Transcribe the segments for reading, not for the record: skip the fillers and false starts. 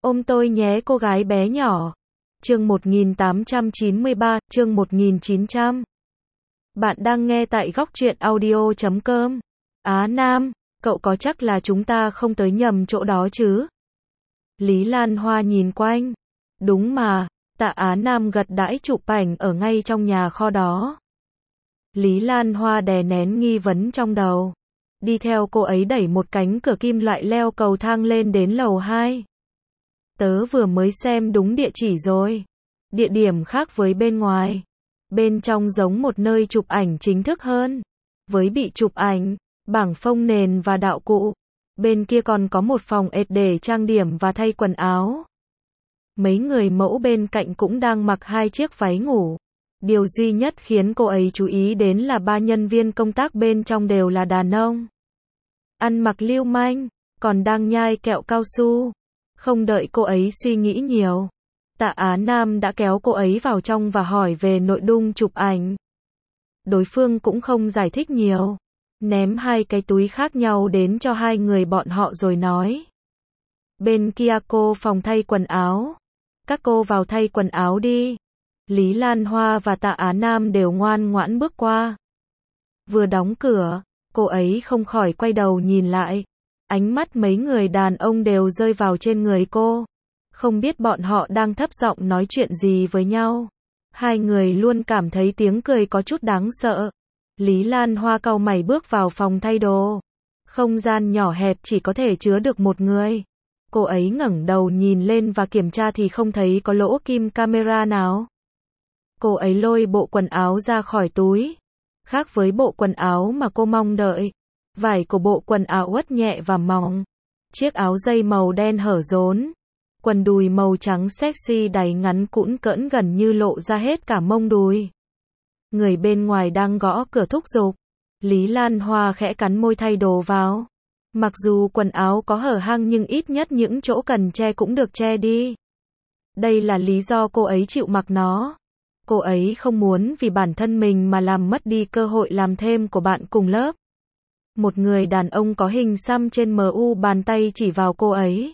Ôm tôi nhé cô gái bé nhỏ. Chương 1893, chương 1900. Bạn đang nghe tại góc truyện audio.com. Á Nam, cậu có chắc là chúng ta không tới nhầm chỗ đó chứ? Lý Lan Hoa nhìn quanh. Đúng mà, Tạ Á Nam gật đãi chụp ảnh ở ngay trong nhà kho đó. Lý Lan Hoa đè nén nghi vấn trong đầu. Đi theo cô ấy đẩy một cánh cửa kim loại leo cầu thang lên đến lầu 2. Tớ vừa mới xem đúng địa chỉ rồi. Địa điểm khác với bên ngoài. Bên trong giống một nơi chụp ảnh chính thức hơn. Với bị chụp ảnh, bảng phông nền và đạo cụ. Bên kia còn có một phòng ệt để trang điểm và thay quần áo. Mấy người mẫu bên cạnh cũng đang mặc 2 chiếc váy ngủ. Điều duy nhất khiến cô ấy chú ý đến là 3 nhân viên công tác bên trong đều là đàn ông. Ăn mặc lưu manh, còn đang nhai kẹo cao su. Không đợi cô ấy suy nghĩ nhiều, Tạ Á Nam đã kéo cô ấy vào trong và hỏi về nội dung chụp ảnh. Đối phương cũng không giải thích nhiều, ném 2 cái túi khác nhau đến cho 2 người bọn họ rồi nói. Bên kia cô phòng thay quần áo. Các cô vào thay quần áo đi. Lý Lan Hoa và Tạ Á Nam đều ngoan ngoãn bước qua. Vừa đóng cửa, cô ấy không khỏi quay đầu nhìn lại. Ánh mắt mấy người đàn ông đều rơi vào trên người cô. Không biết bọn họ đang thấp giọng nói chuyện gì với nhau. 2 người luôn cảm thấy tiếng cười có chút đáng sợ. Lý Lan Hoa cau mày bước vào phòng thay đồ. Không gian nhỏ hẹp chỉ có thể chứa được một người. Cô ấy ngẩng đầu nhìn lên và kiểm tra thì không thấy có lỗ kim camera nào. Cô ấy lôi bộ quần áo ra khỏi túi. Khác với bộ quần áo mà cô mong đợi. Vải của bộ quần áo uất nhẹ và mỏng. Chiếc áo dây màu đen hở rốn. Quần đùi màu trắng sexy đáy ngắn cũn cỡn gần như lộ ra hết cả mông đùi. Người bên ngoài đang gõ cửa thúc giục. Lý Lan Hoa khẽ cắn môi thay đồ vào. Mặc dù quần áo có hở hang nhưng ít nhất những chỗ cần che cũng được che đi. Đây là lý do cô ấy chịu mặc nó. Cô ấy không muốn vì bản thân mình mà làm mất đi cơ hội làm thêm của bạn cùng lớp. Một người đàn ông có hình xăm trên mu bàn tay chỉ vào cô ấy.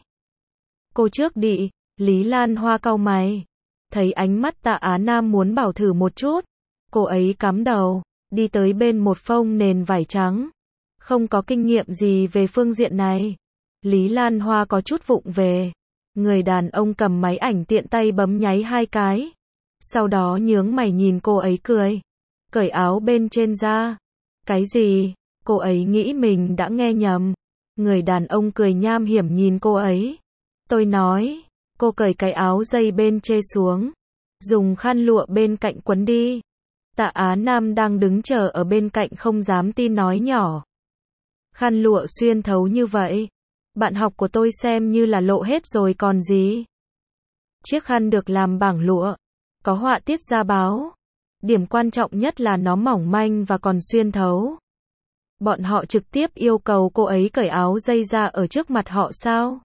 Cô trước đi. Lý Lan Hoa cau mày. Thấy ánh mắt Tạ Á Nam muốn bảo thử một chút. Cô ấy cắm đầu, đi tới bên một phông nền vải trắng. Không có kinh nghiệm gì về phương diện này. Lý Lan Hoa có chút vụng về. Người đàn ông cầm máy ảnh tiện tay bấm nháy 2 cái. Sau đó nhướng mày nhìn cô ấy cười. Cởi áo bên trên ra. Cái gì? Cô ấy nghĩ mình đã nghe nhầm. Người đàn ông cười nham hiểm nhìn cô ấy. Tôi nói, cô cởi cái áo dây bên trên xuống. Dùng khăn lụa bên cạnh quấn đi. Tạ Á Nam đang đứng chờ ở bên cạnh không dám tin nói nhỏ. Khăn lụa xuyên thấu như vậy. Bạn học của tôi xem như là lộ hết rồi còn gì. Chiếc khăn được làm bằng lụa. Có họa tiết da báo. Điểm quan trọng nhất là nó mỏng manh và còn xuyên thấu. Bọn họ trực tiếp yêu cầu cô ấy cởi áo dây ra ở trước mặt họ sao?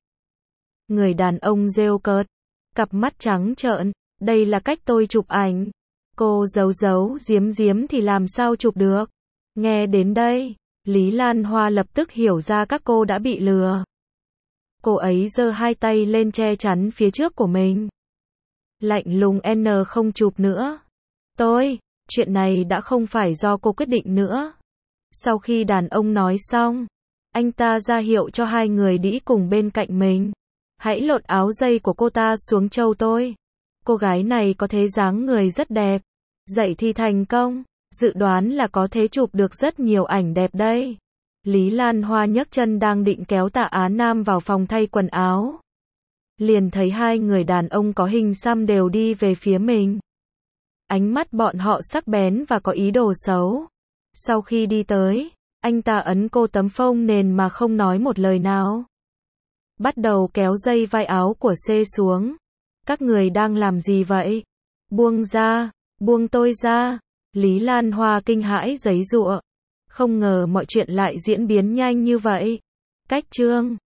Người đàn ông rêu cợt. Cặp mắt trắng trợn. Đây là cách tôi chụp ảnh. Cô giấu giấu giếm giếm thì làm sao chụp được? Nghe đến đây, Lý Lan Hoa lập tức hiểu ra các cô đã bị lừa. Cô ấy giơ 2 tay lên che chắn phía trước của mình. Lạnh lùng không chụp nữa. Chuyện này đã không phải do cô quyết định nữa. Sau khi đàn ông nói xong, anh ta ra hiệu cho 2 người đĩ cùng bên cạnh mình. Hãy lột áo dây của cô ta xuống châu tôi. Cô gái này có thế dáng người rất đẹp. Dậy thì thành công. Dự đoán là có thể chụp được rất nhiều ảnh đẹp đây. Lý Lan Hoa nhấc chân đang định kéo Tạ Á Nam vào phòng thay quần áo. Liền thấy 2 người đàn ông có hình xăm đều đi về phía mình. Ánh mắt bọn họ sắc bén và có ý đồ xấu. Sau khi đi tới, anh ta ấn cô tấm phông nền mà không nói một lời nào. Bắt đầu kéo dây vai áo của C xuống. Các người đang làm gì vậy? Buông ra, buông tôi ra. Lý Lan Hoa kinh hãi giãy giụa. Không ngờ mọi chuyện lại diễn biến nhanh như vậy. Cách chương